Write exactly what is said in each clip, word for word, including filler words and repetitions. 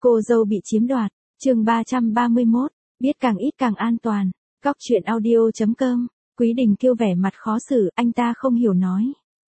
Cô dâu bị chiếm đoạt, chương ba trăm ba mươi mốt, biết càng ít càng an toàn, Cóc truyện audio chấm com, Quý Đình Kiêu vẻ mặt khó xử, anh ta không hiểu nói.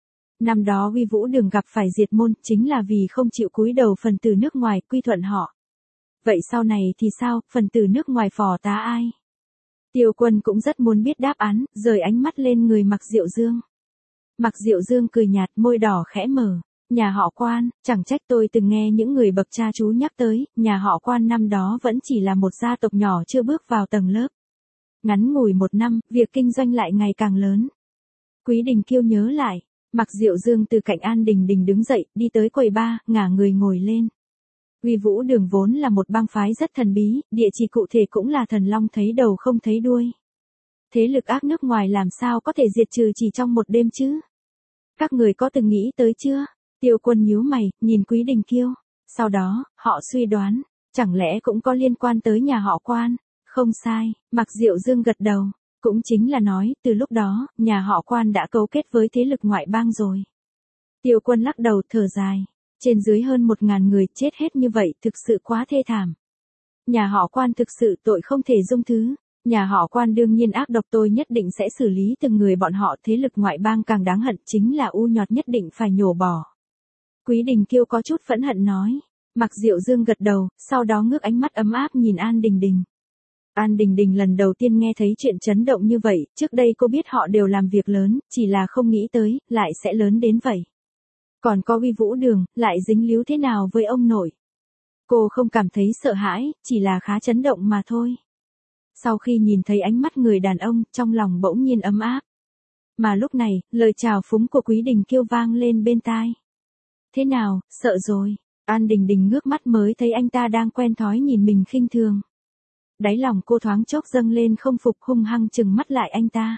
Năm đó Uy Vũ Đường gặp phải diệt môn, chính là vì không chịu cúi đầu phần tử nước ngoài, quy thuận họ. Vậy sau này thì sao, phần tử nước ngoài phò tá ai? Tiêu Quân cũng rất muốn biết đáp án, rời ánh mắt lên người Mạc Diệu Dương. Mạc Diệu Dương cười nhạt, môi đỏ khẽ mở. Nhà họ Quan, chẳng trách tôi từng nghe những người bậc cha chú nhắc tới, nhà họ Quan năm đó vẫn chỉ là một gia tộc nhỏ chưa bước vào tầng lớp. Ngắn ngủi một năm, việc kinh doanh lại ngày càng lớn. Quý Đình Kiêu nhớ lại, Mạc Diệu Dương từ cạnh An Đình Đình đứng dậy, đi tới quầy ba, ngả người ngồi lên. Uy Vũ Đường vốn là một bang phái rất thần bí, địa chỉ cụ thể cũng là thần long thấy đầu không thấy đuôi. Thế lực ác nước ngoài làm sao có thể diệt trừ chỉ trong một đêm chứ? Các người có từng nghĩ tới chưa? Tiêu Quân nhíu mày, nhìn Quý Đình Kiêu. Sau đó, họ suy đoán, chẳng lẽ cũng có liên quan tới nhà họ Quan? Không sai, Mạc Diệu Dương gật đầu. Cũng chính là nói, từ lúc đó, nhà họ Quan đã cấu kết với thế lực ngoại bang rồi. Tiêu Quân lắc đầu thở dài. Trên dưới hơn một ngàn người chết hết như vậy thực sự quá thê thảm. Nhà họ Quan thực sự tội không thể dung thứ. Nhà họ Quan đương nhiên ác độc, tôi nhất định sẽ xử lý từng người bọn họ. Thế lực ngoại bang càng đáng hận, chính là u nhọt nhất định phải nhổ bỏ. Quý Đình Kiêu có chút phẫn hận nói. Mạc Diệu Dương gật đầu, sau đó ngước ánh mắt ấm áp nhìn An Đình Đình. An Đình Đình lần đầu tiên nghe thấy chuyện chấn động như vậy, trước đây cô biết họ đều làm việc lớn, chỉ là không nghĩ tới, lại sẽ lớn đến vậy. Còn có Uy Vũ Đường, lại dính líu thế nào với ông nội? Cô không cảm thấy sợ hãi, chỉ là khá chấn động mà thôi. Sau khi nhìn thấy ánh mắt người đàn ông, trong lòng bỗng nhiên ấm áp. Mà lúc này, lời chào phúng của Quý Đình Kiêu vang lên bên tai. Thế nào, sợ rồi? An Đình Đình ngước mắt mới thấy anh ta đang quen thói nhìn mình khinh thường. Đáy lòng cô thoáng chốc dâng lên không phục, hung hăng chừng mắt lại anh ta.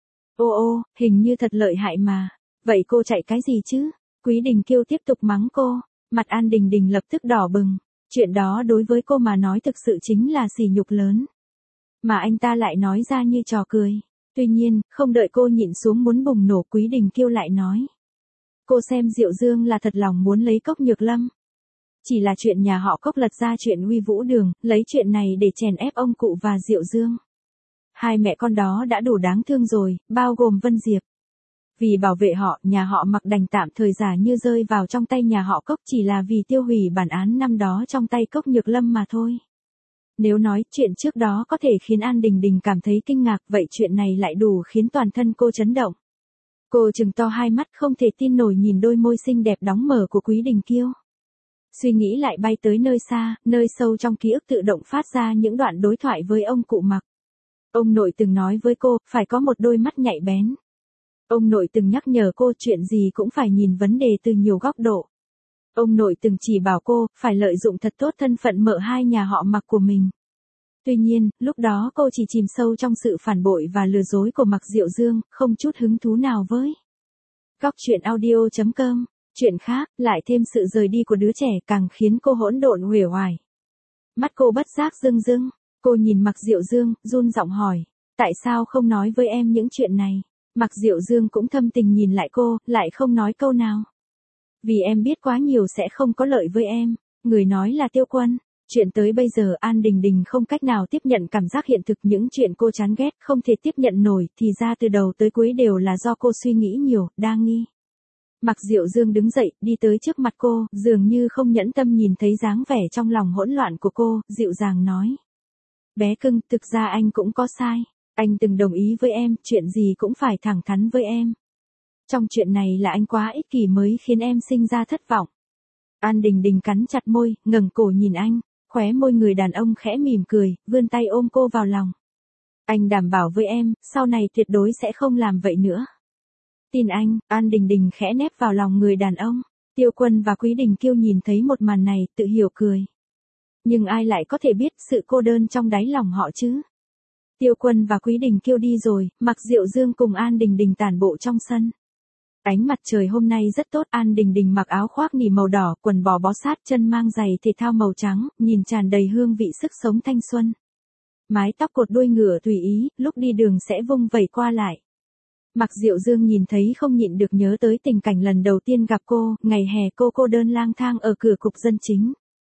Ô ô, hình như thật lợi hại mà. Vậy cô chạy cái gì chứ? Quý Đình Kiêu tiếp tục mắng cô. Mặt An Đình Đình lập tức đỏ bừng. Chuyện đó đối với cô mà nói thực sự chính là sỉ nhục lớn. Mà anh ta lại nói ra như trò cười. Tuy nhiên, không đợi cô nhịn xuống muốn bùng nổ, Quý Đình Kiêu lại nói. Cô xem Diệu Dương là thật lòng muốn lấy Cốc Nhược Lâm. Chỉ là chuyện nhà họ Cốc lật ra chuyện Uy Vũ Đường, lấy chuyện này để chèn ép ông cụ và Diệu Dương. Hai mẹ con đó đã đủ đáng thương rồi, bao gồm Vân Diệp. Vì bảo vệ họ, nhà họ Mặc đành tạm thời giả như rơi vào trong tay nhà họ Cốc, chỉ là vì tiêu hủy bản án năm đó trong tay Cốc Nhược Lâm mà thôi. Nếu nói chuyện trước đó có thể khiến An Đình Đình cảm thấy kinh ngạc, vậy chuyện này lại đủ khiến toàn thân cô chấn động. Cô trừng to hai mắt không thể tin nổi nhìn đôi môi xinh đẹp đóng mở của Quý Đình Kiêu. Suy nghĩ lại bay tới nơi xa, nơi sâu trong ký ức tự động phát ra những đoạn đối thoại với ông cụ Mặc. Ông nội từng nói với cô, phải có một đôi mắt nhạy bén. Ông nội từng nhắc nhở cô chuyện gì cũng phải nhìn vấn đề từ nhiều góc độ. Ông nội từng chỉ bảo cô, phải lợi dụng thật tốt thân phận mợ hai nhà họ Mặc của mình. Tuy nhiên, lúc đó cô chỉ chìm sâu trong sự phản bội và lừa dối của Mạc Diệu Dương, không chút hứng thú nào với. Cóc truyện audio chấm com, chuyện khác, lại thêm sự rời đi của đứa trẻ càng khiến cô hỗn độn uể oải. Mắt cô bất giác rưng rưng, cô nhìn Mạc Diệu Dương, run giọng hỏi, tại sao không nói với em những chuyện này? Mạc Diệu Dương cũng thâm tình nhìn lại cô, lại không nói câu nào. Vì em biết quá nhiều sẽ không có lợi với em, người nói là Tiêu Quân. Chuyện tới bây giờ An Đình Đình không cách nào tiếp nhận cảm giác hiện thực, những chuyện cô chán ghét không thể tiếp nhận nổi, thì ra từ đầu tới cuối đều là do cô suy nghĩ nhiều, đa nghi. Mạc Diệu Dương đứng dậy, đi tới trước mặt cô, dường như không nhẫn tâm nhìn thấy dáng vẻ trong lòng hỗn loạn của cô, dịu dàng nói. Bé cưng, thực ra anh cũng có sai, anh từng đồng ý với em, chuyện gì cũng phải thẳng thắn với em. Trong chuyện này là anh quá ích kỷ mới khiến em sinh ra thất vọng. An Đình Đình cắn chặt môi, ngẩng cổ nhìn anh. Khóe môi người đàn ông khẽ mỉm cười, vươn tay ôm cô vào lòng. Anh đảm bảo với em, sau này tuyệt đối sẽ không làm vậy nữa. Tin anh, An Đình Đình khẽ nép vào lòng người đàn ông. Tiêu Quân và Quý Đình Kiêu nhìn thấy một màn này, tự hiểu cười. Nhưng ai lại có thể biết sự cô đơn trong đáy lòng họ chứ? Tiêu Quân và Quý Đình Kiêu đi rồi, Mạc Diệu Dương cùng An Đình Đình tản bộ trong sân. Ánh mặt trời hôm nay rất tốt, An Đình Đình mặc áo khoác nỉ màu đỏ, quần bò bó sát, chân mang giày thể thao màu trắng, nhìn tràn đầy hương vị sức sống thanh xuân. Mái tóc cột đuôi ngựa tùy ý, lúc đi đường sẽ vung vẩy qua lại. Mạc Diệu Dương nhìn thấy không nhịn được nhớ tới tình cảnh lần đầu tiên gặp cô, ngày hè cô cô đơn lang thang ở cửa cục dân chính.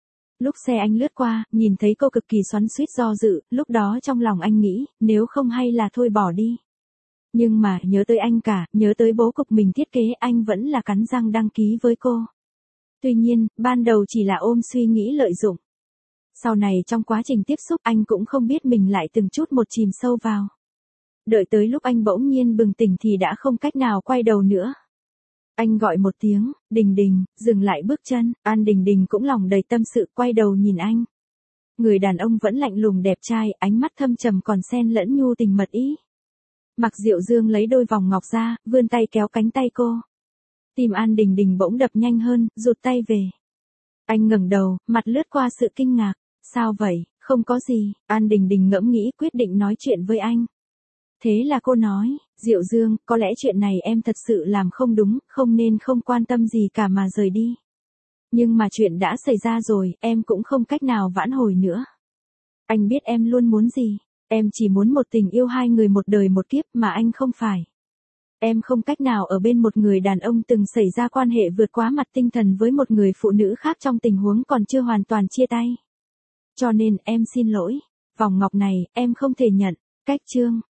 Lúc xe anh lướt qua, nhìn thấy cô cực kỳ xoắn xuýt do dự, lúc đó trong lòng anh nghĩ, nếu không hay là thôi bỏ đi. Nhưng mà, nhớ tới anh cả, nhớ tới bố cục mình thiết kế, anh vẫn là cắn răng đăng ký với cô. Tuy nhiên, ban đầu chỉ là ôm suy nghĩ lợi dụng. Sau này trong quá trình tiếp xúc anh cũng không biết mình lại từng chút một chìm sâu vào. Đợi tới lúc anh bỗng nhiên bừng tỉnh thì đã không cách nào quay đầu nữa. Anh gọi một tiếng, Đình Đình, dừng lại bước chân, An Đình Đình cũng lòng đầy tâm sự quay đầu nhìn anh. Người đàn ông vẫn lạnh lùng đẹp trai, ánh mắt thâm trầm còn xen lẫn nhu tình mật ý. Mạc Diệu Dương lấy đôi vòng ngọc ra, vươn tay kéo cánh tay cô. Tim An Đình Đình bỗng đập nhanh hơn, rụt tay về. Anh ngẩng đầu, mặt lướt qua sự kinh ngạc. Sao vậy, không có gì, An Đình Đình ngẫm nghĩ quyết định nói chuyện với anh. Thế là cô nói, Diệu Dương, có lẽ chuyện này em thật sự làm không đúng, không nên không quan tâm gì cả mà rời đi. Nhưng mà chuyện đã xảy ra rồi, em cũng không cách nào vãn hồi nữa. Anh biết em luôn muốn gì, em chỉ muốn một tình yêu hai người một đời một kiếp mà anh không phải. Em không cách nào ở bên một người đàn ông từng xảy ra quan hệ vượt quá mặt tinh thần với một người phụ nữ khác trong tình huống còn chưa hoàn toàn chia tay. Cho nên em xin lỗi, vòng ngọc này em không thể nhận, cách chương.